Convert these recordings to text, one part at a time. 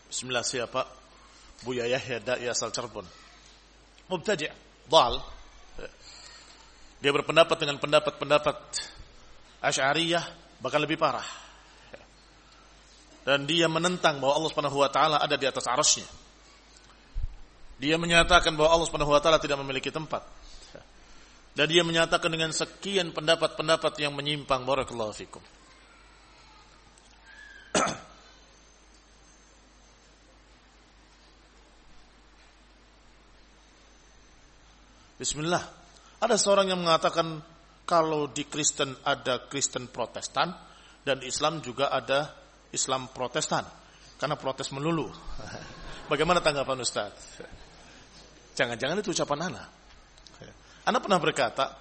Bismillah, siapa? Buya Yahya Da'i asal Cirebon. Mubtadi', dhal. Dia berpendapat dengan pendapat Asy'ariyah, bahkan lebih parah. Dan dia menentang bahwa Allah Subhanahu wa taala ada di atas arasy-Nya. Dia menyatakan bahwa Allah Subhanahu wa taala tidak memiliki tempat. Dan dia menyatakan dengan sekian pendapat-pendapat yang menyimpang. Barakallahu fikum. Bismillah. Ada seorang yang mengatakan kalau di Kristen ada Kristen Protestan dan di Islam juga ada Islam Protestan. Karena protes melulu. Bagaimana tanggapan Ustaz? Jangan-jangan itu ucapan Ana. Ana pernah berkata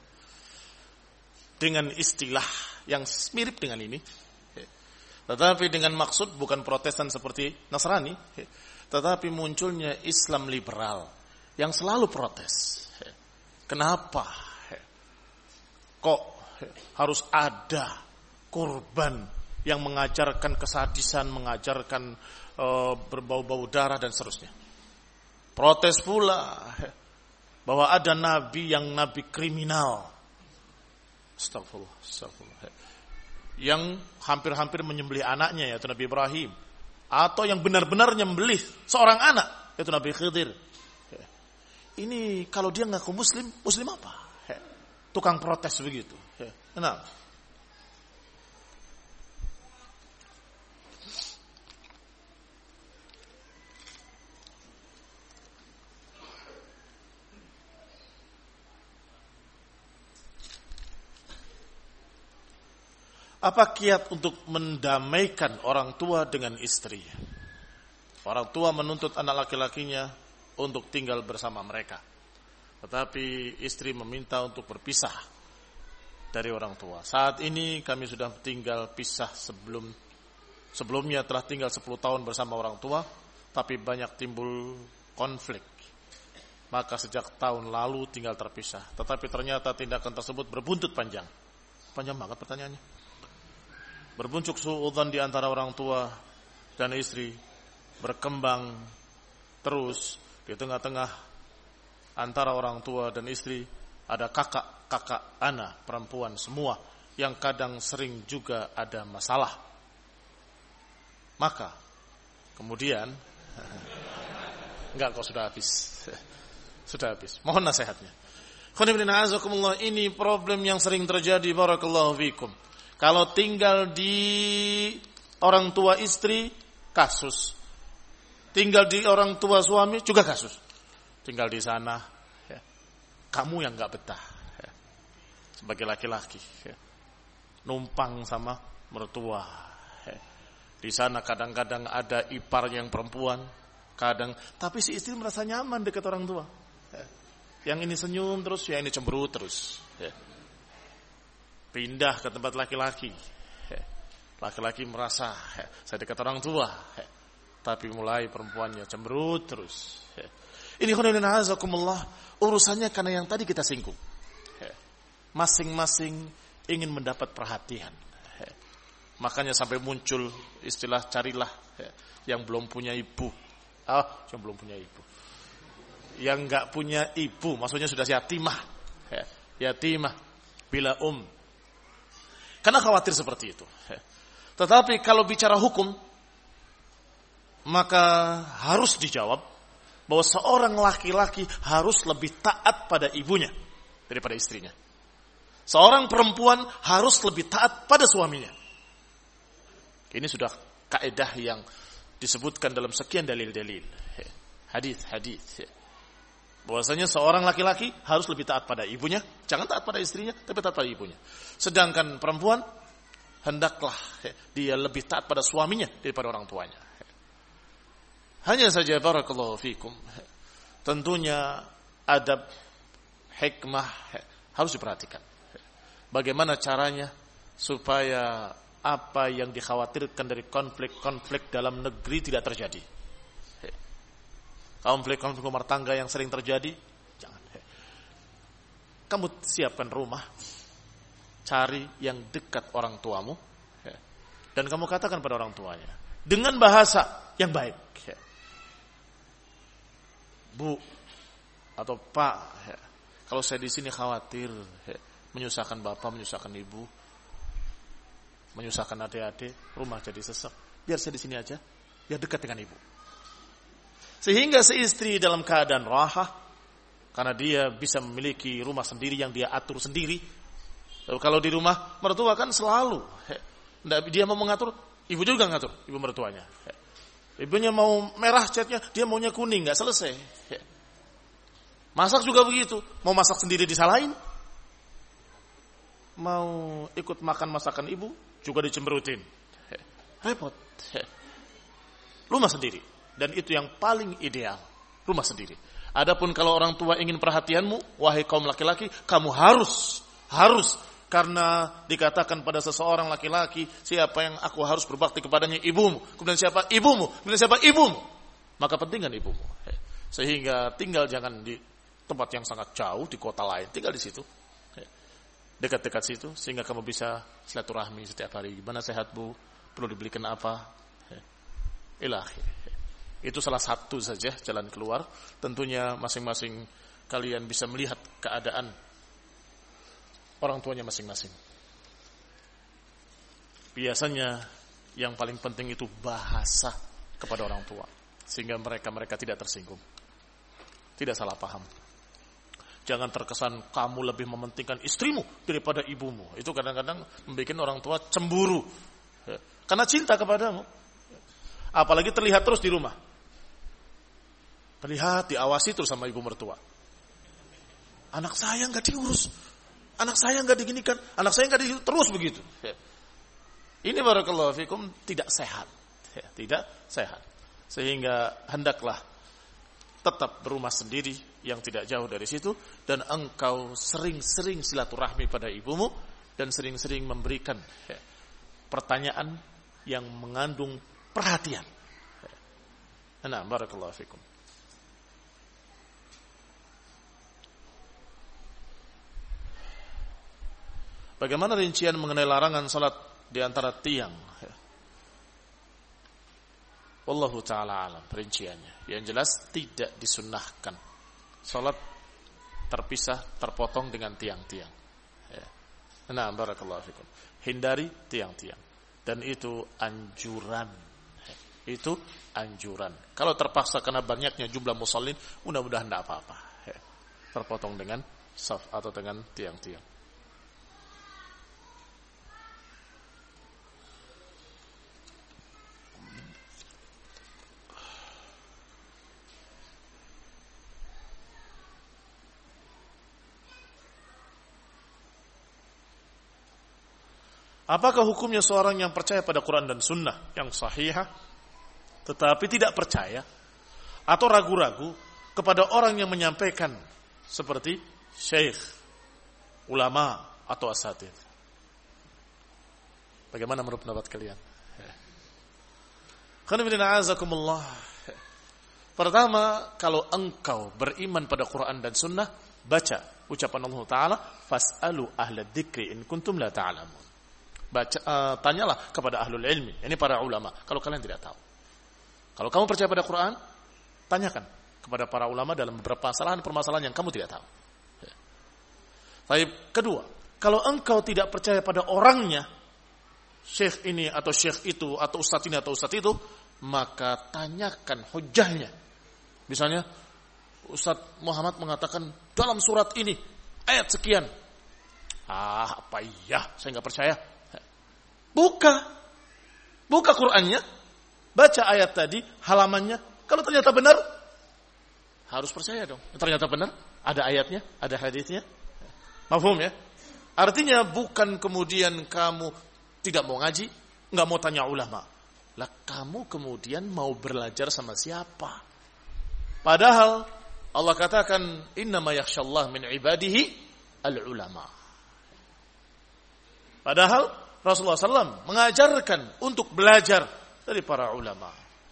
dengan istilah yang mirip dengan ini, tetapi dengan maksud bukan Protestan seperti Nasrani, tetapi munculnya Islam liberal yang selalu protes. Kenapa kok harus ada korban yang mengajarkan kesadisan, mengajarkan berbau-bau darah dan seterusnya. Protes pula bahwa ada nabi yang nabi kriminal. Astagfirullah. Yang hampir-hampir menyembelih anaknya, yaitu Nabi Ibrahim. Atau yang benar-benar menyembelih seorang anak, yaitu Nabi Khidir. Ini kalau dia ngaku muslim, muslim apa? Tukang protes begitu. Nah. Apa kiat untuk mendamaikan orang tua dengan istri? Orang tua menuntut anak laki-lakinya untuk tinggal bersama mereka. Tetapi istri meminta untuk berpisah dari orang tua. Saat ini kami sudah tinggal pisah sebelumnya telah tinggal 10 tahun bersama orang tua, tapi banyak timbul konflik. Maka sejak tahun lalu tinggal terpisah. Tetapi ternyata tindakan tersebut berbuntut panjang. Panjang banget pertanyaannya. Berbuncuk suudzon di antara orang tua dan istri, berkembang terus. Di tengah-tengah antara orang tua dan istri ada kakak ana perempuan semua yang kadang sering juga ada masalah. Maka kemudian enggak, kok sudah habis. Sudah habis. Mohon nasihatnya. Ini problem yang sering terjadi, barakallahu fikum. Kalau tinggal di orang tua istri, kasus. Tinggal di orang tua suami, juga kasus. Tinggal di sana, ya, kamu yang gak betah. Ya, sebagai laki-laki. Ya, numpang sama mertua. Ya, di sana kadang-kadang ada ipar yang perempuan. Tapi si istri merasa nyaman dekat orang tua. Ya, yang ini senyum terus, yang ini cemberut terus. Ya. Pindah ke tempat laki-laki. Laki-laki merasa saya dekat orang tua, tapi mulai perempuannya cemberut terus. Ini khonilina azakumullah, urusannya karena yang tadi kita singgung. Masing-masing ingin mendapat perhatian. Makanya sampai muncul istilah carilah yang belum punya ibu. Yang belum punya ibu. Yang enggak punya ibu, maksudnya sudah yatimah. Yatimah bila Karena khawatir seperti itu. Tetapi kalau bicara hukum, maka harus dijawab bahwa seorang laki-laki harus lebih taat pada ibunya daripada istrinya. Seorang perempuan harus lebih taat pada suaminya. Ini sudah kaidah yang disebutkan dalam sekian dalil-dalil. Hadis. Bahwasanya seorang laki-laki harus lebih taat pada ibunya, jangan taat pada istrinya, tapi taat pada ibunya. Sedangkan perempuan hendaklah dia lebih taat pada suaminya daripada orang tuanya. Hanya saja barakallahu fikum, tentunya adab, hikmah harus diperhatikan. Bagaimana caranya supaya apa yang dikhawatirkan dari konflik-konflik dalam negeri tidak terjadi. Konflik-konflik rumah tangga yang sering terjadi, jangan. Kamu siapkan rumah, cari yang dekat orang tuamu, dan kamu katakan pada orang tuanya dengan bahasa yang baik. Bu atau Pak, kalau saya di sini khawatir menyusahkan bapak, menyusahkan ibu, menyusahkan adik-adik, rumah jadi sesak. Biar saya di sini aja, biar dekat dengan ibu. Sehingga si istri dalam keadaan rahah, karena dia bisa memiliki rumah sendiri yang dia atur sendiri. Kalau di rumah mertua kan selalu dia mau mengatur, ibu juga ngatur, ibu mertuanya. Ibunya mau merah catnya, dia maunya kuning, nggak selesai. Masak juga begitu, mau masak sendiri disalahin, mau ikut makan masakan ibu juga dicemberutin. Repot. Rumah sendiri, dan itu yang paling ideal, rumah sendiri. Adapun kalau orang tua ingin perhatianmu, wahai kaum laki-laki, kamu harus karena dikatakan pada seseorang laki-laki, siapa yang aku harus berbakti kepadanya? Ibumu. Kemudian siapa? Ibumu. Kemudian siapa? Ibumu. Maka pentingkan ibumu. Sehingga tinggal jangan di tempat yang sangat jauh, di kota lain, tinggal di situ, dekat-dekat situ, sehingga kamu bisa silaturahmi setiap hari. Gimana sehat bu? Perlu dibelikan apa? Ilahi. Itu salah satu saja jalan keluar. Tentunya masing-masing kalian bisa melihat keadaan orang tuanya masing-masing. Biasanya yang paling penting itu bahasa kepada orang tua, sehingga mereka tidak tersinggung, tidak salah paham. Jangan terkesan kamu lebih mementingkan istrimu daripada ibumu. Itu kadang-kadang membuat orang tua cemburu karena cinta kepadamu. Apalagi terlihat terus di rumah, terlihat diawasi terus sama ibu mertua. Anak saya nggak diurus, anak saya nggak diginikan, anak saya nggak terus begitu. Ini barakallahu fikum tidak sehat, tidak sehat. Sehingga hendaklah tetap berumah sendiri yang tidak jauh dari situ, dan engkau sering-sering silaturahmi pada ibumu dan sering-sering memberikan pertanyaan yang mengandung perhatian. Nah, barakallahu fikum. Bagaimana rincian mengenai larangan salat di antara tiang? Wallahu ta'ala alam rinciannya. Yang jelas tidak disunnahkan salat terpisah, terpotong dengan tiang-tiang. Nah, barakallahu fikum. Hindari tiang-tiang. Dan itu anjuran. Itu anjuran. Kalau terpaksa karena banyaknya jumlah musallin, mudah-mudahan tidak apa-apa. Terpotong dengan saf atau dengan tiang-tiang. Apakah hukumnya seorang yang percaya pada Quran dan Sunnah yang sahihah, tetapi tidak percaya atau ragu-ragu kepada orang yang menyampaikan seperti syekh, ulama atau asatidz? Bagaimana menurut pendapat kalian? Pertama, kalau engkau beriman pada Quran dan Sunnah, baca ucapan Allah Ta'ala, fas'alu ahla dzikri in kuntum la ta'lamun. Tanyalah kepada ahlul ilmi, ini para ulama, kalau kalian tidak tahu. Kalau kamu percaya pada Quran, tanyakan kepada para ulama dalam beberapa permasalahan yang kamu tidak tahu. Tapi kedua, kalau engkau tidak percaya pada orangnya, syekh ini atau syekh itu atau ustaz ini atau ustaz itu, maka tanyakan hujahnya. Misalnya Ustaz Muhammad mengatakan dalam surat ini ayat sekian. Apa iya, saya nggak percaya. Buka Qur'annya, baca ayat tadi, halamannya. Kalau ternyata benar, harus percaya dong. Ternyata benar, ada ayatnya, ada hadisnya. Mafhum ya? Artinya bukan kemudian kamu tidak mau ngaji, nggak mau tanya ulama. Lah kamu kemudian mau belajar sama siapa? Padahal Allah katakan, innama yakhshallah min ibadihi al-ulama. Padahal Rasulullah SAW mengajarkan untuk belajar dari para ulama.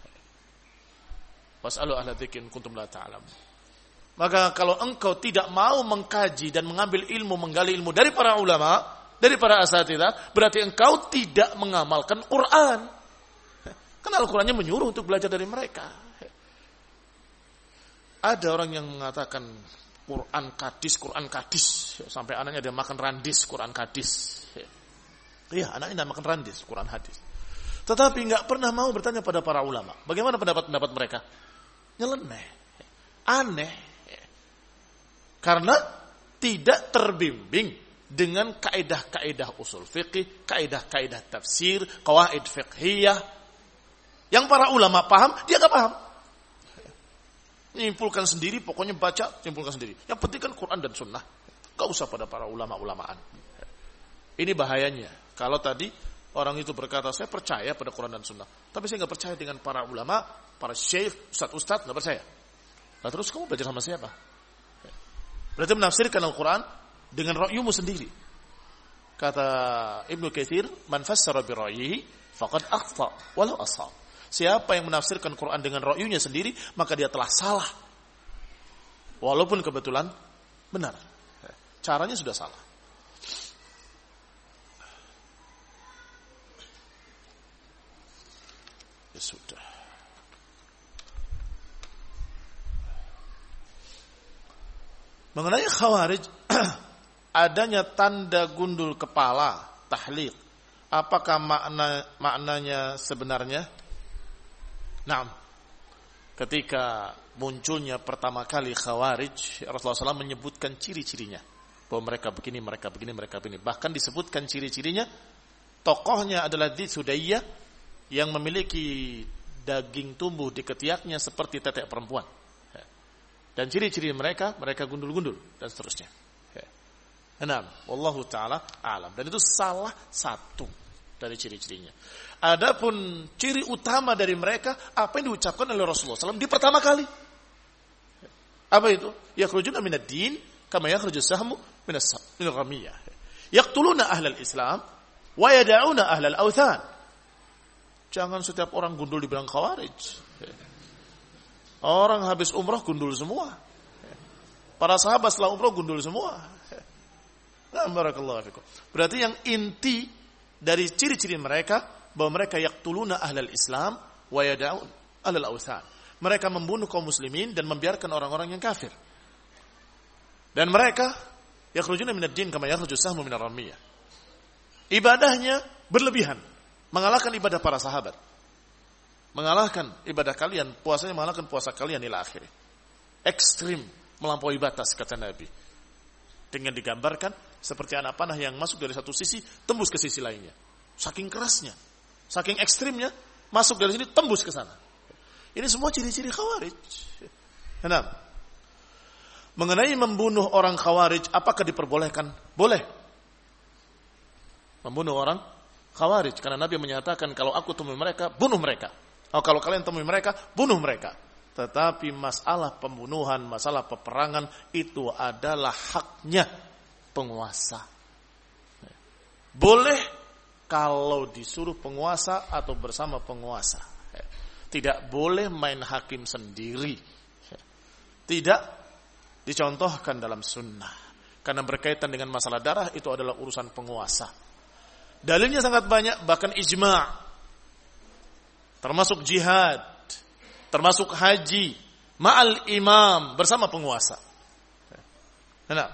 Was'alu ahla dzikri in kuntum la ta'lamun. Maka kalau engkau tidak mau mengkaji dan mengambil ilmu, menggali ilmu dari para ulama, dari para asatidzah, berarti engkau tidak mengamalkan Quran. Karena Al-Qurannya menyuruh untuk belajar dari mereka. Ada orang yang mengatakan Quran kadis, sampai anaknya dia makan randis Quran kadis. Iya, anaknya dia makan randis Quran hadis. Tetapi nggak pernah mau bertanya pada para ulama, bagaimana pendapat mereka? Nyeleneh, aneh, karena tidak terbimbing dengan kaidah-kaidah usul fikih, kaidah-kaidah tafsir, qawaid fiqhiyah. Yang para ulama paham, dia nggak paham. Nyimpulkan sendiri, pokoknya baca, nyimpulkan sendiri. Yang penting kan Quran dan Sunnah. Gak usah pada para ulama-ulamaan. Ini bahayanya. Kalau tadi orang itu berkata, saya percaya pada Quran dan Sunnah, tapi saya nggak percaya dengan para ulama, para syekh, ustadz, nggak percaya. Nah, terus kamu belajar sama siapa? Berarti menafsirkan Al-Quran dengan ra'yumu sendiri. Kata Ibnu Katsir, man fassara bi ra'yihi faqad akhta walau ashab. Siapa yang menafsirkan Quran dengan ra'yunya sendiri, maka dia telah salah. Walaupun kebetulan benar. Caranya sudah salah. Ya sudah. Mengenai Khawarij, adanya tanda gundul kepala, tahliq. Apakah maknanya sebenarnya? Nah, ketika munculnya pertama kali Khawarij, Rasulullah SAW menyebutkan ciri-cirinya. Bahwa mereka begini, mereka begini, mereka begini. Bahkan disebutkan ciri-cirinya, tokohnya adalah Dzi Sudayyah yang memiliki daging tumbuh di ketiaknya seperti tetek perempuan. Dan ciri-ciri mereka gundul-gundul dan seterusnya. Nah, wallahu ta'ala alam. Dan itu salah satu dari ciri-cirinya. Adapun ciri utama dari mereka, apa yang diucapkan oleh Rasulullah SAW di pertama kali. Apa itu? Yakhrujuna minad din kama yakhrujus sahmu minal ramiyah. Yaqtuluna ahlal Islam wa yada'una ahlal awthan. Jangan setiap orang gundul dibilang Khawarij. Orang habis umrah gundul semua. Para sahabat setelah umrah gundul semua. Barakallahu fikum. Berarti yang inti dari ciri-ciri mereka, bahwa mereka yaqtuluna ahlal Islam wa yada'un ahlal awthan. Mereka membunuh kaum muslimin dan membiarkan orang-orang yang kafir. Dan mereka yakhrujuna minad din kama yakhrujus sahmu minar ramiyah. Ibadahnya berlebihan, mengalahkan ibadah para sahabat. Mengalahkan ibadah kalian, puasanya mengalahkan puasa kalian ila akhir. Ekstrim, melampaui batas kata Nabi. Dengan digambarkan seperti anak panah yang masuk dari satu sisi tembus ke sisi lainnya. Saking kerasnya, saking ekstrimnya, masuk dari sini tembus ke sana. Ini semua ciri-ciri Khawarij. Nah, mengenai membunuh orang Khawarij, apakah diperbolehkan? Boleh. Membunuh orang Khawarij, karena Nabi menyatakan kalau aku temui mereka, bunuh mereka. Kalau kalian temui mereka, bunuh mereka. Tetapi masalah pembunuhan, masalah peperangan itu adalah haknya penguasa. Boleh kalau disuruh penguasa atau bersama penguasa. Tidak boleh main hakim sendiri. Tidak dicontohkan dalam sunnah. Karena berkaitan dengan masalah darah itu adalah urusan penguasa. Dalilnya sangat banyak, bahkan ijma'. Termasuk jihad, termasuk haji, ma'al imam, bersama penguasa. Nah,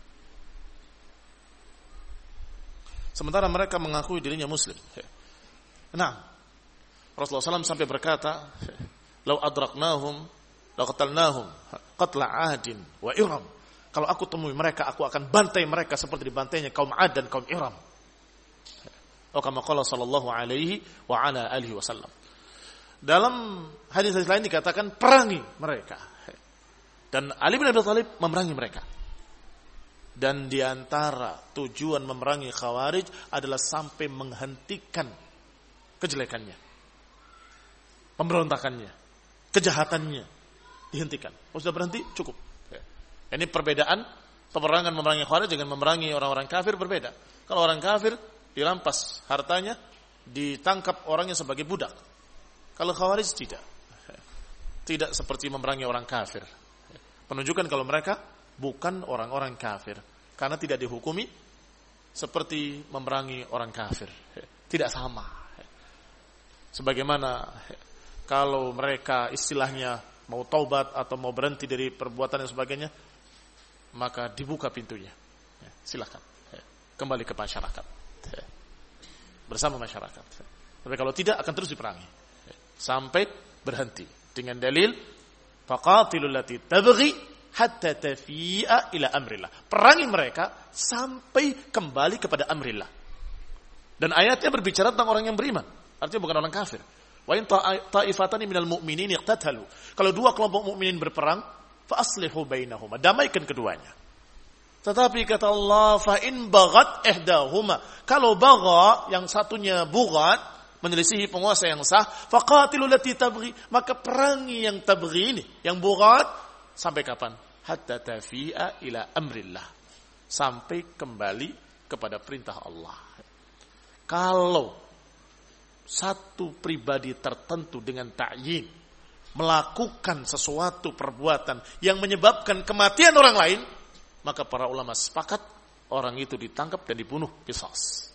sementara mereka mengakui dirinya muslim. Nah, Rasulullah SAW sampai berkata, "Lau adraknahum, laqatalnahum, qatla 'adin wa iram." Kalau aku temui mereka, aku akan bantai mereka seperti dibantainya kaum 'Ad dan kaum Iram. Kama qala sallallahu alaihi wa ala alihi wasallam. Dalam hadis-hadis lain dikatakan perangi mereka. Dan Ali bin Abi Thalib memerangi mereka. Dan diantara tujuan memerangi Khawarij adalah sampai menghentikan kejelekannya, pemberontakannya, kejahatannya dihentikan. Oh, sudah berhenti, cukup. Ini perbedaan peperangan memerangi Khawarij dengan memerangi orang-orang kafir berbeda. Kalau orang kafir dirampas hartanya, ditangkap orangnya sebagai budak. Kalau Khawarij tidak. Tidak seperti memerangi orang kafir. Menunjukkan kalau mereka bukan orang-orang kafir. Karena tidak dihukumi seperti memerangi orang kafir. Tidak sama. Sebagaimana kalau mereka istilahnya mau taubat atau mau berhenti dari perbuatan dan sebagainya, maka dibuka pintunya. Silakan kembali ke masyarakat bersama masyarakat. Tapi kalau tidak akan terus diperangi sampai berhenti dengan dalil faqatilul lati tabghi hatta tafi'a ila amrillah. Perangi mereka sampai kembali kepada amrillah. Dan ayatnya berbicara tentang orang yang beriman, artinya bukan orang kafir. Wa in ta'ifatani minal mu'minin iqtatalu. Kalau dua kelompok mukminin berperang, fa aslihu bainahuma, damaikan keduanya. Tetapi kata Allah, fa in baghat ihdahuma, kalau bagha, yang satunya bughat, menyelisihi penguasa yang sah, faqatilul lati tabghi, maka perangi yang tabghi ini, yang bughat, sampai kapan? Hatta tafi'a ila amrillah, sampai kembali kepada perintah Allah. Kalau satu pribadi tertentu dengan ta'yin melakukan sesuatu perbuatan yang menyebabkan kematian orang lain, maka para ulama sepakat orang itu ditangkap dan dibunuh qisas.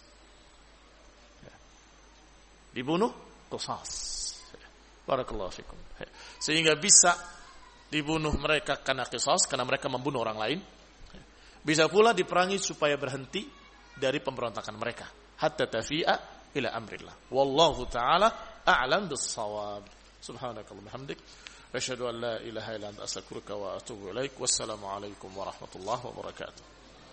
Dibunuh qisas. Barakallahu fikum. Sehingga bisa dibunuh mereka karena qisas, karena mereka membunuh orang lain. Bisa pula diperangi supaya berhenti dari pemberontakan mereka. Hatta tafi'a ila amrillah. Wallahu ta'ala a'lam bis-shawab. Subhanakallahumma hamdik. Asyhadu an la ilaha illa anta astaghfiruka wa atubu ilaik. Wassalamu alaikum warahmatullahi wabarakatuh.